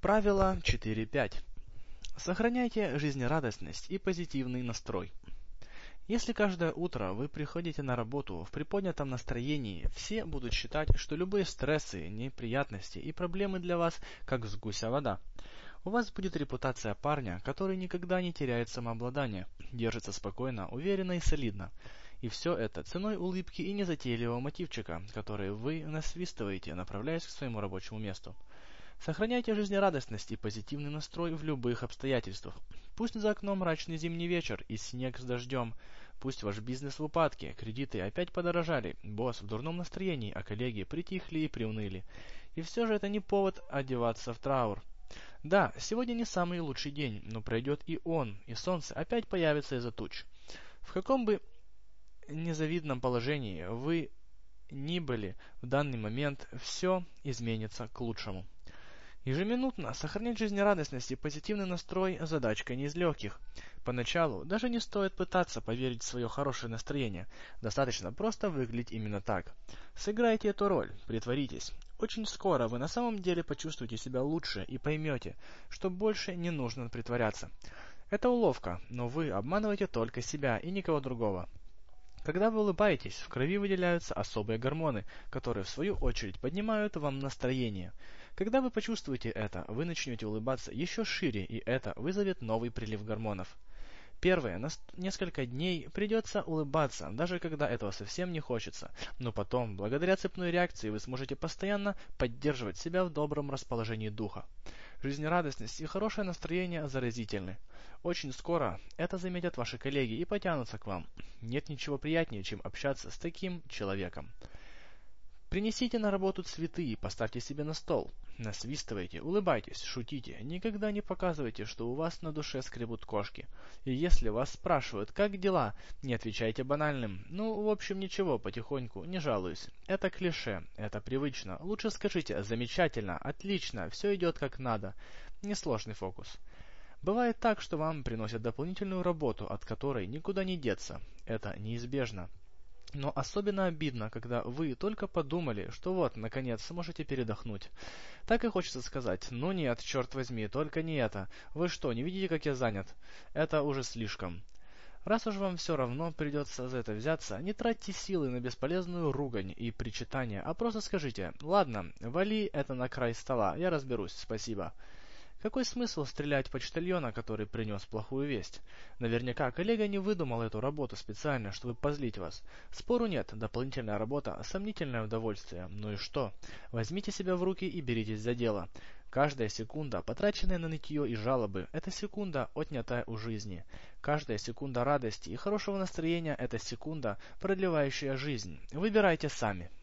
Правило 4.5. Сохраняйте жизнерадостность и позитивный настрой. Если каждое утро вы приходите на работу в приподнятом настроении, все будут считать, что любые стрессы, неприятности и проблемы для вас как с гуся вода. У вас будет репутация парня, который никогда не теряет самообладание, держится спокойно, уверенно и солидно. И все это ценой улыбки и незатейливого мотивчика, который вы насвистываете, направляясь к своему рабочему месту. Сохраняйте жизнерадостность и позитивный настрой в любых обстоятельствах. Пусть за окном мрачный зимний вечер и снег с дождем. Пусть ваш бизнес в упадке, кредиты опять подорожали, босс в дурном настроении, а коллеги притихли и приуныли. И все же это не повод одеваться в траур. Да, сегодня не самый лучший день, но пройдет и он, и солнце опять появится из-за туч. В каком бы незавидном положении вы ни были в данный момент, все изменится к лучшему. Ежеминутно сохранять жизнерадостность и позитивный настрой – задачка не из легких. Поначалу даже не стоит пытаться поверить в свое хорошее настроение, достаточно просто выглядеть именно так. Сыграйте эту роль, притворитесь. Очень скоро вы на самом деле почувствуете себя лучше и поймете, что больше не нужно притворяться. Это уловка, но вы обманываете только себя и никого другого. Когда вы улыбаетесь, в крови выделяются особые гормоны, которые в свою очередь поднимают вам настроение. Когда вы почувствуете это, вы начнете улыбаться еще шире, и это вызовет новый прилив гормонов. Первые несколько дней придется улыбаться, даже когда этого совсем не хочется, но потом, благодаря цепной реакции, вы сможете постоянно поддерживать себя в добром расположении духа. Жизнерадостность и хорошее настроение заразительны. Очень скоро это заметят ваши коллеги и потянутся к вам. Нет ничего приятнее, чем общаться с таким человеком. Принесите на работу цветы и поставьте себе на стол. Насвистывайте, улыбайтесь, шутите. Никогда не показывайте, что у вас на душе скребут кошки. И если вас спрашивают, как дела, не отвечайте банальным. Ну, в общем, ничего, потихоньку, не жалуюсь. Это клише, это привычно. Лучше скажите замечательно, отлично, все идет как надо. Несложный фокус. Бывает так, что вам приносят дополнительную работу, от которой никуда не деться. Это неизбежно. Но особенно обидно, когда вы только подумали, что вот, наконец, сможете передохнуть. Так и хочется сказать: ну нет, черт возьми, только не это. Вы что, не видите, как я занят? Это уже слишком. Раз уж вам все равно придется за это взяться, не тратьте силы на бесполезную ругань и причитания, а просто скажите: ладно, вали это на край стола, я разберусь, спасибо. Какой смысл стрелять в почтальона, который принес плохую весть? Наверняка коллега не выдумал эту работу специально, чтобы позлить вас. Спору нет, дополнительная работа – сомнительное удовольствие. Ну и что? Возьмите себя в руки и беритесь за дело. Каждая секунда, потраченная на нытье и жалобы, это секунда, отнятая у жизни. Каждая секунда радости и хорошего настроения – это секунда, продлевающая жизнь. Выбирайте сами.